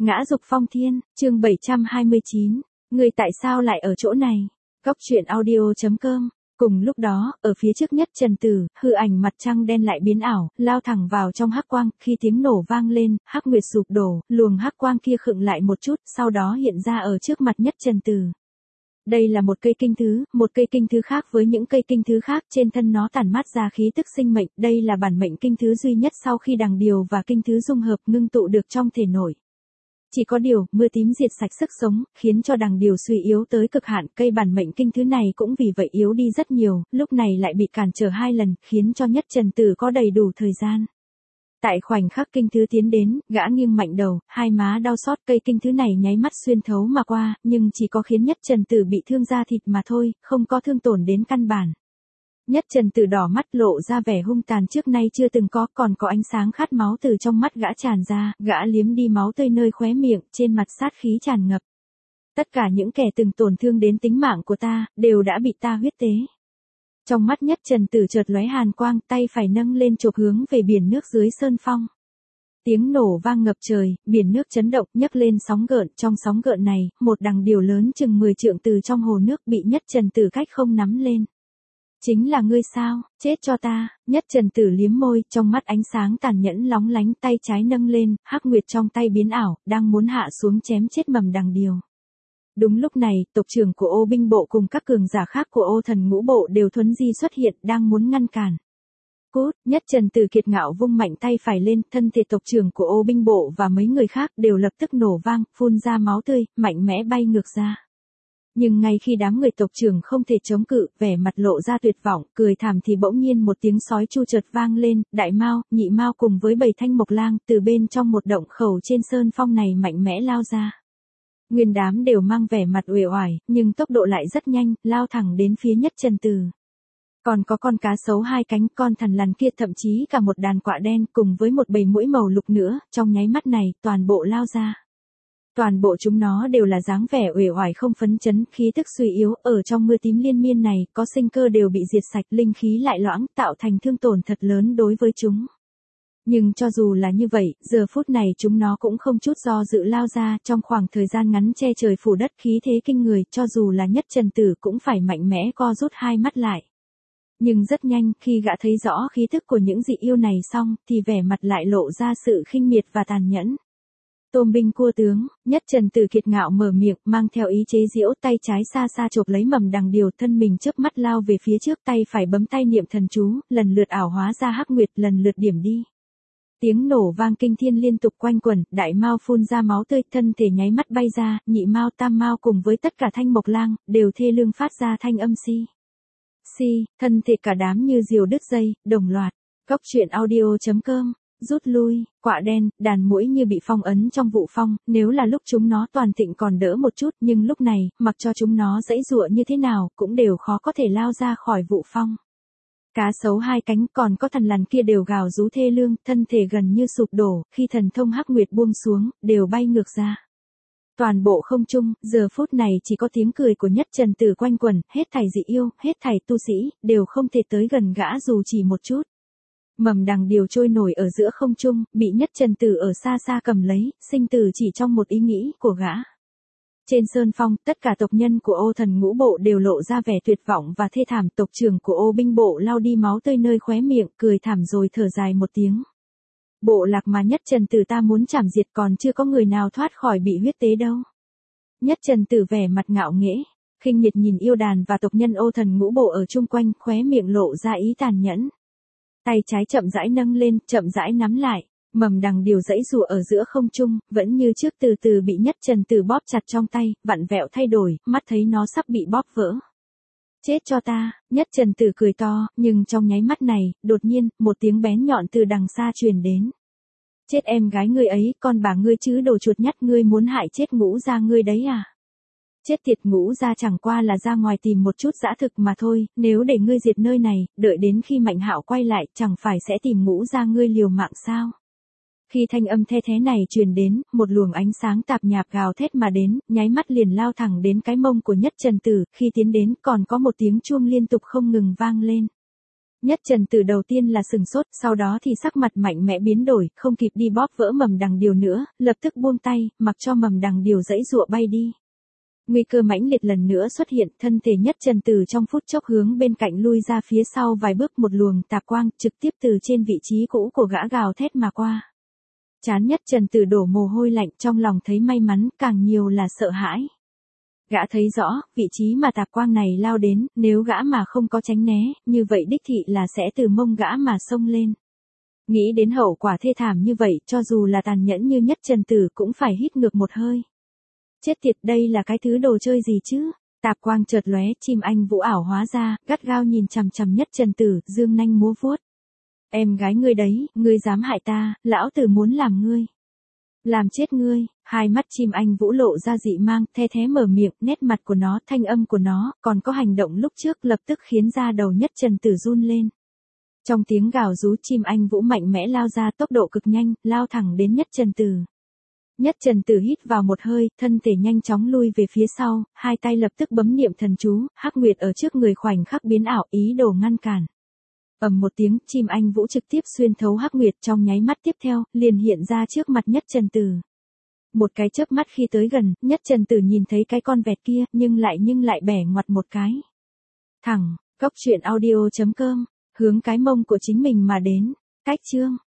Ngã dục phong thiên, chương 729. Người tại sao lại ở chỗ này? Góc truyện audio.com. Cùng lúc đó, ở phía trước Nhất Trần Tử, hư ảnh mặt trăng đen lại biến ảo, lao thẳng vào trong hắc quang, khi tiếng nổ vang lên, hắc nguyệt sụp đổ, luồng hắc quang kia khựng lại một chút, sau đó hiện ra ở trước mặt Nhất Trần Tử. Đây là một cây kinh thứ khác với những cây kinh thứ khác, trên thân nó tản mát ra khí tức sinh mệnh, đây là bản mệnh kinh thứ duy nhất sau khi đằng điều và kinh thứ dung hợp ngưng tụ được trong thể nội. Chỉ có điều, mưa tím diệt sạch sức sống, khiến cho đằng điều suy yếu tới cực hạn, cây bản mệnh kinh thứ này cũng vì vậy yếu đi rất nhiều, lúc này lại bị cản trở 2 lần, khiến cho Nhất Trần Tử có đầy đủ thời gian. Tại khoảnh khắc kinh thứ tiến đến, gã nghiêng mạnh đầu, hai má đau xót, cây kinh thứ này nháy mắt xuyên thấu mà qua, nhưng chỉ có khiến Nhất Trần Tử bị thương da thịt mà thôi, không có thương tổn đến căn bản. Nhất Trần Tử đỏ mắt lộ ra vẻ hung tàn trước nay chưa từng có, còn có ánh sáng khát máu từ trong mắt gã tràn ra, gã liếm đi máu tươi nơi khóe miệng, trên mặt sát khí tràn ngập. Tất cả những kẻ từng tổn thương đến tính mạng của ta, đều đã bị ta huyết tế. Trong mắt Nhất Trần Tử chợt lóe hàn quang, tay phải nâng lên chộp hướng về biển nước dưới sơn phong. Tiếng nổ vang ngập trời, biển nước chấn động, nhấc lên sóng gợn, trong sóng gợn này, một đằng điều lớn chừng 10 trượng từ trong hồ nước bị Nhất Trần Tử cách không nắm lên. Chính là ngươi sao, chết cho ta, Nhất Trần Tử liếm môi, trong mắt ánh sáng tàn nhẫn lóng lánh, tay trái nâng lên, hắc nguyệt trong tay biến ảo, đang muốn hạ xuống chém chết mầm đằng điều. Đúng lúc này, tộc trưởng của Ô binh bộ cùng các cường giả khác của Ô thần ngũ bộ đều thuấn di xuất hiện, đang muốn ngăn cản. Cút, Nhất Trần Tử kiệt ngạo vung mạnh tay phải lên, thân thể tộc trưởng của Ô binh bộ và mấy người khác đều lập tức nổ vang, phun ra máu tươi, mạnh mẽ bay ngược ra. Nhưng ngay khi đám người tộc trưởng không thể chống cự, vẻ mặt lộ ra tuyệt vọng, cười thảm thì bỗng nhiên một tiếng sói chu chợt vang lên, Đại Mao, Nhị Mao cùng với 7 thanh mộc lang từ bên trong một động khẩu trên sơn phong này mạnh mẽ lao ra. Nguyên đám đều mang vẻ mặt uể oải, nhưng tốc độ lại rất nhanh, lao thẳng đến phía Nhất Trần Tử. Còn có con cá sấu 2 cánh, con thằn lằn kia, thậm chí cả một đàn quạ đen cùng với một bầy muỗi màu lục nữa, trong nháy mắt này, toàn bộ lao ra. Toàn bộ chúng nó đều là dáng vẻ uể oải không phấn chấn, khí tức suy yếu, ở trong mưa tím liên miên này, có sinh cơ đều bị diệt sạch, linh khí lại loãng, tạo thành thương tổn thật lớn đối với chúng. Nhưng cho dù là như vậy, giờ phút này chúng nó cũng không chút do dự lao ra, trong khoảng thời gian ngắn che trời phủ đất, khí thế kinh người, cho dù là Nhất Trần Tử cũng phải mạnh mẽ co rút hai mắt lại. Nhưng rất nhanh, khi gã thấy rõ khí thức của những dị yêu này xong, thì vẻ mặt lại lộ ra sự khinh miệt và tàn nhẫn. Tôm binh cua tướng, Nhất Trần Tử kiệt ngạo mở miệng, mang theo ý chế giễu, tay trái xa xa chộp lấy mầm đằng điều, thân mình chớp mắt lao về phía trước, tay phải bấm tay niệm thần chú, lần lượt ảo hóa ra hắc nguyệt, lần lượt điểm đi. Tiếng nổ vang kinh thiên liên tục quanh quẩn, Đại Mao phun ra máu tươi, thân thể nháy mắt bay ra, Nhị Mao, Tam Mao cùng với tất cả thanh mộc lang đều thê lương phát ra thanh âm si, thân thể cả đám như diều đứt dây, đồng loạt. Góc truyện audio.com. Rút lui, quạ đen, đàn muỗi như bị phong ấn trong vụ phong, nếu là lúc chúng nó toàn thịnh còn đỡ một chút, nhưng lúc này, mặc cho chúng nó giãy giụa như thế nào, cũng đều khó có thể lao ra khỏi vụ phong. Cá sấu 2 cánh, còn có thằn lằn kia đều gào rú thê lương, thân thể gần như sụp đổ, khi thần thông hắc nguyệt buông xuống, đều bay ngược ra. Toàn bộ không trung, giờ phút này chỉ có tiếng cười của Nhất Trần Tử quanh quẩn, hết thảy dị yêu, hết thảy tu sĩ, đều không thể tới gần gã dù chỉ một chút. Mầm đằng điều trôi nổi ở giữa không trung, bị Nhất Trần Tử ở xa xa cầm lấy, sinh tử chỉ trong một ý nghĩ của gã. Trên sơn phong, tất cả tộc nhân của Ô thần ngũ bộ đều lộ ra vẻ tuyệt vọng và thê thảm, tộc trưởng của Ô binh bộ lau đi máu tươi nơi khóe miệng, cười thảm rồi thở dài một tiếng. Bộ lạc mà Nhất Trần Tử ta muốn chảm diệt còn chưa có người nào thoát khỏi bị huyết tế đâu. Nhất Trần Tử vẻ mặt ngạo nghễ, khinh miệt nhìn yêu đàn và tộc nhân Ô thần ngũ bộ ở chung quanh, khóe miệng lộ ra ý tàn nhẫn. Tay trái chậm rãi nâng lên, chậm rãi nắm lại, mầm đằng điều giãy giụa ở giữa không trung, vẫn như trước từ từ bị Nhất Trần Tử bóp chặt trong tay, vặn vẹo thay đổi, mắt thấy nó sắp bị bóp vỡ. Chết cho ta, Nhất Trần Tử cười to, nhưng trong nháy mắt này, đột nhiên, một tiếng bén nhọn từ đằng xa truyền đến. Chết em gái ngươi ấy, con bà ngươi chứ, đồ chuột nhắt, ngươi muốn hại chết Ngũ gia ngươi đấy à? Chết tiệt, Ngũ gia chẳng qua là ra ngoài tìm một chút dã thực mà thôi, nếu để ngươi diệt nơi này, đợi đến khi Mạnh Hạo quay lại, chẳng phải sẽ tìm Ngũ gia ngươi liều mạng sao? Khi thanh âm the thế này truyền đến, một luồng ánh sáng tạp nhạp gào thét mà đến, nháy mắt liền lao thẳng đến cái mông của Nhất Trần Tử, khi tiến đến còn có một tiếng chuông liên tục không ngừng vang lên. Nhất Trần Tử đầu tiên là sừng sốt, sau đó thì sắc mặt mạnh mẽ biến đổi, không kịp đi bóp vỡ mầm đằng điều nữa, lập tức buông tay, mặc cho mầm đằng điều giãy giụa bay đi. Nguy cơ mãnh liệt lần nữa xuất hiện, thân thể Nhất Trần Tử trong phút chốc hướng bên cạnh lui ra phía sau vài bước, một luồng tạp quang trực tiếp từ trên vị trí cũ của gã gào thét mà qua. Trán Nhất Trần Tử đổ mồ hôi lạnh, trong lòng thấy may mắn, càng nhiều là sợ hãi. Gã thấy rõ, vị trí mà tạp quang này lao đến, nếu gã mà không có tránh né, như vậy đích thị là sẽ từ mông gã mà xông lên. Nghĩ đến hậu quả thê thảm như vậy, cho dù là tàn nhẫn như Nhất Trần Tử cũng phải hít ngược một hơi. Chết tiệt, đây là cái thứ đồ chơi gì chứ? Tạp quang chợt lóe, chim anh vũ ảo hóa ra, gắt gao nhìn chằm chằm Nhất Trần Tử, dương nanh múa vuốt. Em gái ngươi đấy, ngươi dám hại ta, lão tử muốn làm ngươi. Làm chết ngươi. Hai mắt chim anh vũ lộ ra dị mang, the thé mở miệng, nét mặt của nó, thanh âm của nó, còn có hành động lúc trước lập tức khiến da đầu Nhất Trần Tử run lên. Trong tiếng gào rú, chim anh vũ mạnh mẽ lao ra, tốc độ cực nhanh, lao thẳng đến Nhất Trần Tử. Nhất Trần Tử hít vào một hơi, thân thể nhanh chóng lui về phía sau, hai tay lập tức bấm niệm thần chú, Hắc Nguyệt ở trước người khoảnh khắc biến ảo, ý đồ ngăn cản. Ầm một tiếng, chim anh vũ trực tiếp xuyên thấu Hắc Nguyệt, trong nháy mắt tiếp theo, liền hiện ra trước mặt Nhất Trần Tử. Một cái chớp mắt khi tới gần, Nhất Trần Tử nhìn thấy cái con vẹt kia, nhưng lại bẻ ngoặt một cái. Thẳng, cốc truyện audio.com, hướng cái mông của chính mình mà đến. Cách chương